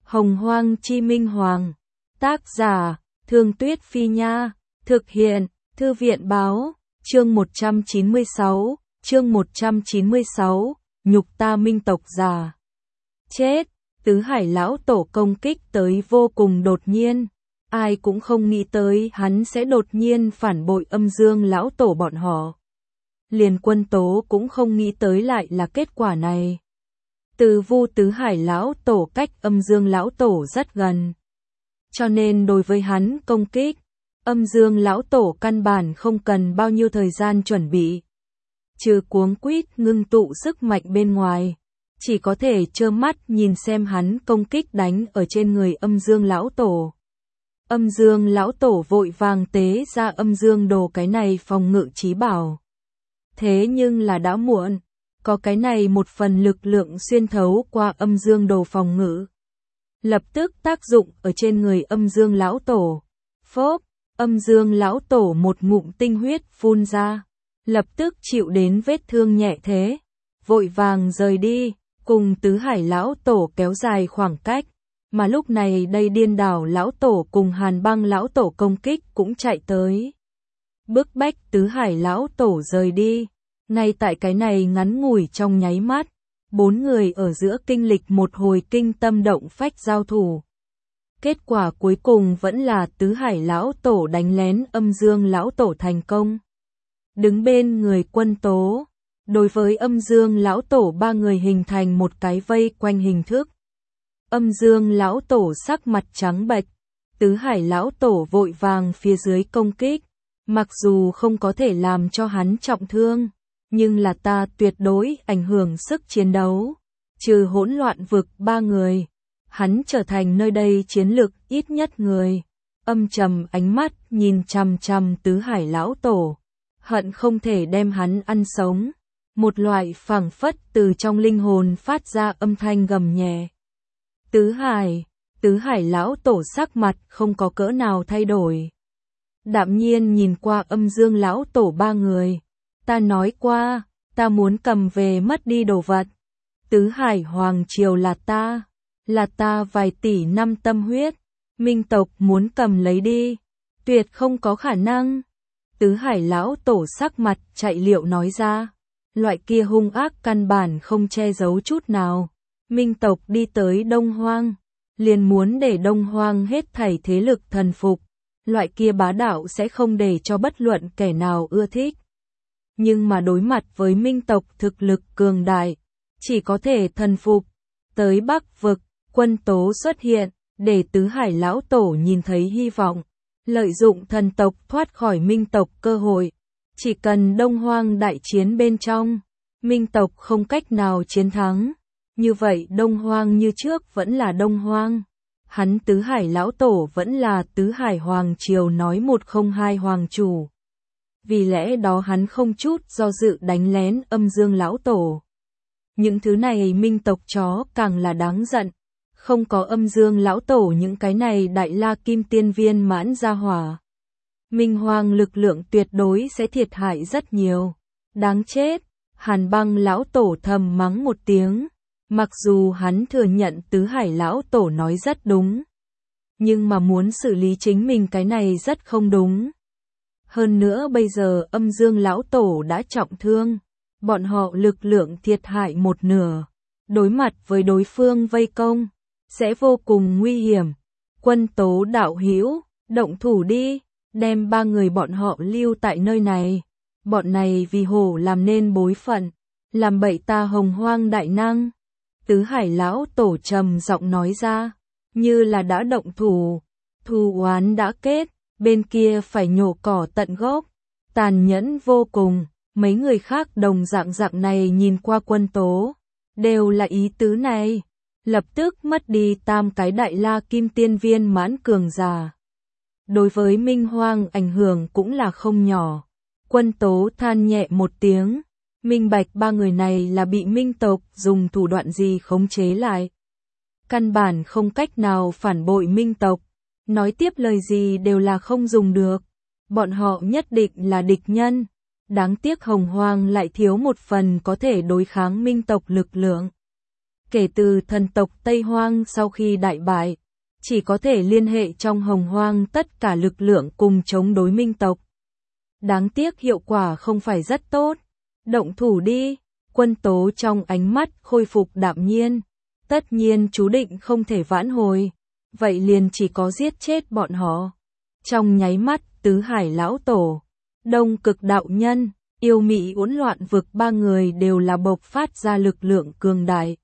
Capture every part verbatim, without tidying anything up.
Hồng Hoang Chi Minh Hoàng. Tác giả, Thương Tuyết Phi Nha. Thực hiện, Thư viện Báo. Chương một trăm chín mươi sáu, chương một trăm chín mươi sáu, nhục ta minh tộc già. Chết, Tứ Hải lão tổ công kích tới vô cùng đột nhiên. Ai cũng không nghĩ tới hắn sẽ đột nhiên phản bội Âm Dương lão tổ bọn họ. Liền Quân Tố cũng không nghĩ tới lại là kết quả này. Từ Vu Tứ Hải lão tổ cách Âm Dương lão tổ rất gần, cho nên đối với hắn công kích, Âm Dương lão tổ căn bản không cần bao nhiêu thời gian chuẩn bị. Trừ cuống quýt ngưng tụ sức mạnh bên ngoài, chỉ có thể trơ mắt nhìn xem hắn công kích đánh ở trên người Âm Dương lão tổ. Âm Dương lão tổ vội vàng tế ra Âm Dương đồ cái này phòng ngự chí bảo. Thế nhưng là đã muộn, có cái này một phần lực lượng xuyên thấu qua Âm Dương đồ phòng ngự, lập tức tác dụng ở trên người Âm Dương lão tổ. Phốp, Âm Dương lão tổ một ngụm tinh huyết phun ra, lập tức chịu đến vết thương nhẹ thế, vội vàng rời đi, cùng Tứ Hải lão tổ kéo dài khoảng cách. Mà lúc này đây Điên Đảo lão tổ cùng Hàn Băng lão tổ công kích cũng chạy tới, bức bách Tứ Hải lão tổ rời đi. Ngay tại cái này ngắn ngủi trong nháy mắt, bốn người ở giữa kinh lịch một hồi kinh tâm động phách giao thủ. Kết quả cuối cùng vẫn là Tứ Hải lão tổ đánh lén Âm Dương lão tổ thành công. Đứng bên người Quân Tố, đối với Âm Dương lão tổ ba người hình thành một cái vây quanh hình thức. Âm Dương lão tổ sắc mặt trắng bệch, Tứ Hải lão tổ vội vàng phía dưới công kích, mặc dù không có thể làm cho hắn trọng thương, nhưng là ta tuyệt đối ảnh hưởng sức chiến đấu. Trừ hỗn loạn vực ba người, hắn trở thành nơi đây chiến lực ít nhất người. Âm trầm ánh mắt nhìn chằm chằm Tứ Hải lão tổ, hận không thể đem hắn ăn sống. Một loại phảng phất từ trong linh hồn phát ra âm thanh gầm nhẹ. Tứ Hải, Tứ Hải lão tổ sắc mặt không có cỡ nào thay đổi, đạm nhiên nhìn qua Âm Dương lão tổ ba người. Ta nói qua, ta muốn cầm về mất đi đồ vật. Tứ Hải hoàng triều là ta, là ta vài tỷ năm tâm huyết, minh tộc muốn cầm lấy đi, tuyệt không có khả năng. Tứ Hải lão tổ sắc mặt chạy liệu nói ra, loại kia hung ác căn bản không che giấu chút nào. Minh tộc đi tới Đông Hoang, liền muốn để Đông Hoang hết thảy thế lực thần phục, loại kia bá đạo sẽ không để cho bất luận kẻ nào ưa thích. Nhưng mà đối mặt với Minh tộc thực lực cường đại, chỉ có thể thần phục. Tới Bắc vực, Quân Tố xuất hiện, để Tứ Hải lão tổ nhìn thấy hy vọng, lợi dụng thần tộc thoát khỏi Minh tộc cơ hội. Chỉ cần Đông Hoang đại chiến bên trong, Minh tộc không cách nào chiến thắng, như vậy Đông Hoang như trước vẫn là Đông Hoang. Hắn Tứ Hải lão tổ vẫn là Tứ Hải hoàng triều nói một không hai hoàng chủ. Vì lẽ đó hắn không chút do dự đánh lén Âm Dương lão tổ. Những thứ này minh tộc chó càng là đáng giận, không có Âm Dương lão tổ những cái này đại la kim tiên viên mãn gia hỏa, Minh Hoàng lực lượng tuyệt đối sẽ thiệt hại rất nhiều. Đáng chết, Hàn Băng lão tổ thầm mắng một tiếng, mặc dù hắn thừa nhận Tứ Hải lão tổ nói rất đúng, nhưng mà muốn xử lý chính mình cái này rất không đúng. Hơn nữa bây giờ Âm Dương lão tổ đã trọng thương, bọn họ lực lượng thiệt hại một nửa, đối mặt với đối phương vây công, sẽ vô cùng nguy hiểm. Quân Tố đạo hữu, động thủ đi, đem ba người bọn họ lưu tại nơi này. Bọn này vì hổ làm nên bối phận, làm bậy ta Hồng Hoang đại năng. Tứ Hải lão tổ trầm giọng nói ra, như là đã động thủ, thù oán đã kết. Bên kia phải nhổ cỏ tận gốc, tàn nhẫn vô cùng. Mấy người khác đồng dạng dạng này nhìn qua Quân Tố, đều là ý tứ này, lập tức mất đi tam cái đại la kim tiên viên mãn cường giả. Đối với Minh Hoang ảnh hưởng cũng là không nhỏ. Quân Tố than nhẹ một tiếng, minh bạch ba người này là bị Minh tộc dùng thủ đoạn gì khống chế lại. Căn bản không cách nào phản bội Minh tộc. Nói tiếp lời gì đều là không dùng được, bọn họ nhất định là địch nhân. Đáng tiếc Hồng Hoang lại thiếu một phần có thể đối kháng Minh tộc lực lượng. Kể từ thần tộc Tây Hoang sau khi đại bại, chỉ có thể liên hệ trong Hồng Hoang tất cả lực lượng cùng chống đối Minh tộc. Đáng tiếc hiệu quả không phải rất tốt. Động thủ đi, Quân Tố trong ánh mắt khôi phục đạm nhiên. Tất nhiên chú định không thể vãn hồi, vậy liền chỉ có giết chết bọn họ. Trong nháy mắt, Tứ Hải Lão Tổ, Đông Cực Đạo Nhân, Yêu Mị Hỗn Loạn Vực ba người đều là bộc phát ra lực lượng cường đại.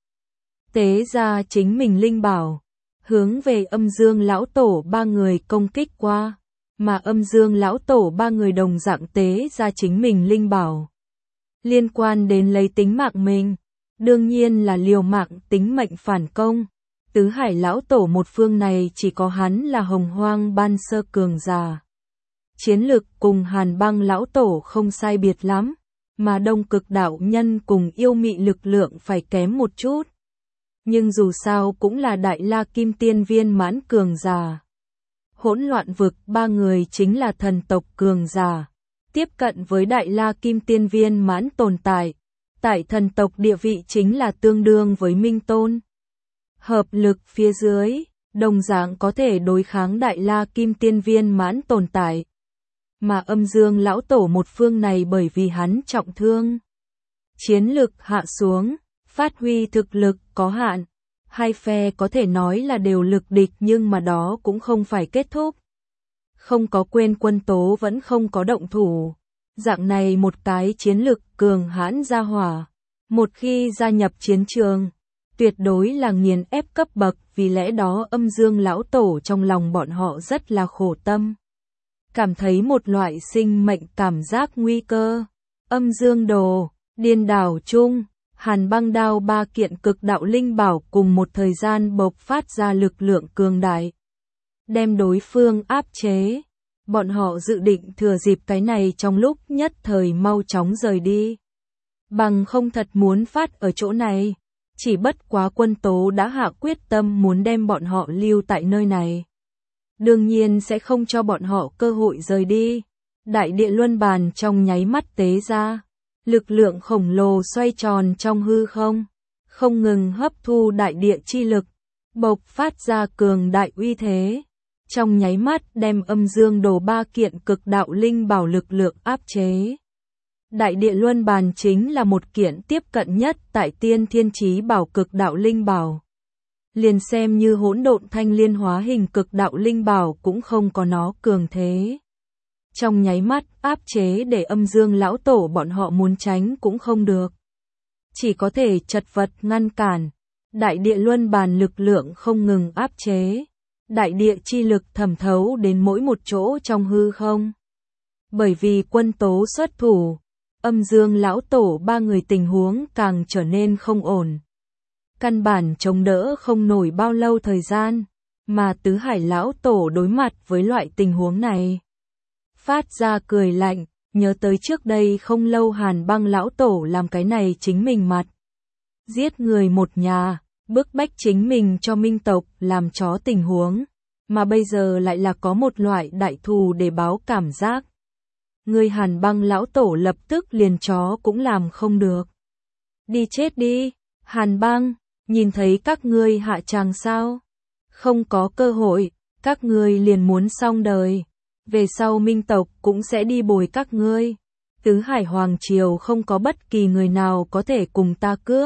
Tế ra chính mình linh bảo, hướng về Âm Dương Lão Tổ ba người công kích qua, mà Âm Dương Lão Tổ ba người đồng dạng tế ra chính mình linh bảo. Liên quan đến lấy tính mạng mình, đương nhiên là liều mạng tính mệnh phản công. Tứ Hải Lão Tổ một phương này chỉ có hắn là Hồng Hoang ban sơ cường giả. Chiến lực cùng Hàn Băng Lão Tổ không sai biệt lắm, mà Đông Cực Đạo Nhân cùng Yêu Mị lực lượng phải kém một chút. Nhưng dù sao cũng là Đại La Kim Tiên viên mãn cường giả. Hỗn Loạn Vực ba người chính là thần tộc cường giả, tiếp cận với Đại La Kim Tiên viên mãn tồn tại. Tại thần tộc địa vị chính là tương đương với Minh Tôn. Hợp lực phía dưới, đồng dạng có thể đối kháng Đại La Kim Tiên viên mãn tồn tại. Mà Âm Dương Lão Tổ một phương này bởi vì hắn trọng thương, chiến lực hạ xuống, phát huy thực lực có hạn. Hai phe có thể nói là đều lực địch nhưng mà đó cũng không phải kết thúc. Không có quên Quân Tố vẫn không có động thủ. Dạng này một cái chiến lực cường hãn gia hỏa, một khi gia nhập chiến trường, tuyệt đối là nghiền ép cấp bậc, vì lẽ đó Âm Dương Lão Tổ trong lòng bọn họ rất là khổ tâm. Cảm thấy một loại sinh mệnh cảm giác nguy cơ. Âm Dương Đồ, Điên Đảo Chung, Hàn Băng Đao ba kiện cực đạo linh bảo cùng một thời gian bộc phát ra lực lượng cường đại, đem đối phương áp chế. Bọn họ dự định thừa dịp cái này trong lúc nhất thời mau chóng rời đi. Bằng không thật muốn phát ở chỗ này. Chỉ bất quá Quân Tố đã hạ quyết tâm muốn đem bọn họ lưu tại nơi này. Đương nhiên sẽ không cho bọn họ cơ hội rời đi. Đại địa luân bàn trong nháy mắt tế ra. Lực lượng khổng lồ xoay tròn trong hư không. Không ngừng hấp thu đại địa chi lực. Bộc phát ra cường đại uy thế. Trong nháy mắt đem Âm Dương Đồ ba kiện cực đạo linh bảo lực lượng áp chế. Đại địa luân bàn chính là một kiện tiếp cận nhất tại Tiên Thiên Chí Bảo cực đạo linh bảo. Liền xem như Hỗn Độn Thanh Liên hóa hình cực đạo linh bảo cũng không có nó cường thế. Trong nháy mắt áp chế để Âm Dương Lão Tổ bọn họ muốn tránh cũng không được. Chỉ có thể chật vật ngăn cản. Đại địa luân bàn lực lượng không ngừng áp chế. Đại địa chi lực thẩm thấu đến mỗi một chỗ trong hư không. Bởi vì Quân Tố xuất thủ, Âm Dương Lão Tổ ba người tình huống càng trở nên không ổn. Căn bản chống đỡ không nổi bao lâu thời gian, mà Tứ Hải Lão Tổ đối mặt với loại tình huống này. Phát ra cười lạnh, nhớ tới trước đây không lâu Hàn Băng Lão Tổ làm cái này chính mình mặt. Giết người một nhà, bức bách chính mình cho Minh tộc làm chó tình huống, mà bây giờ lại là có một loại đại thù để báo cảm giác. Người Hàn Băng Lão Tổ lập tức liền chó cũng làm không được. Đi chết đi, Hàn Băng, nhìn thấy các ngươi hạ tràng sao? Không có cơ hội, các ngươi liền muốn xong đời. Về sau Minh tộc cũng sẽ đi bồi các ngươi. Tứ Hải Hoàng Triều không có bất kỳ người nào có thể cùng ta cướp.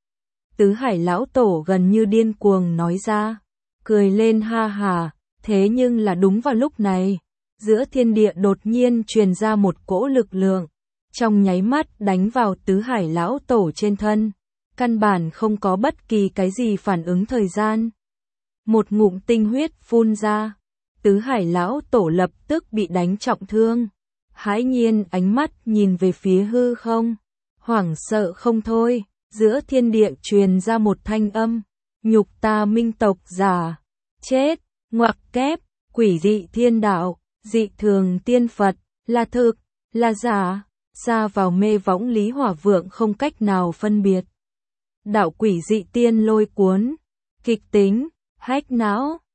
Tứ Hải Lão Tổ gần như điên cuồng nói ra, cười lên ha hà, thế nhưng là đúng vào lúc này, giữa thiên địa đột nhiên truyền ra một cỗ lực lượng, trong nháy mắt đánh vào Tứ Hải Lão Tổ trên thân, căn bản không có bất kỳ cái gì phản ứng thời gian. Một ngụm tinh huyết phun ra, Tứ Hải Lão Tổ lập tức bị đánh trọng thương, hãi nhiên ánh mắt nhìn về phía hư không, hoảng sợ không thôi. Giữa thiên địa truyền ra một thanh âm, nhục ta Minh tộc giả, chết, ngoặc kép, quỷ dị thiên đạo, dị thường tiên Phật, là thực, là giả, xa vào mê võng Lý Hỏa Vượng không cách nào phân biệt. Đạo quỷ dị tiên lôi cuốn, kịch tính, hách não,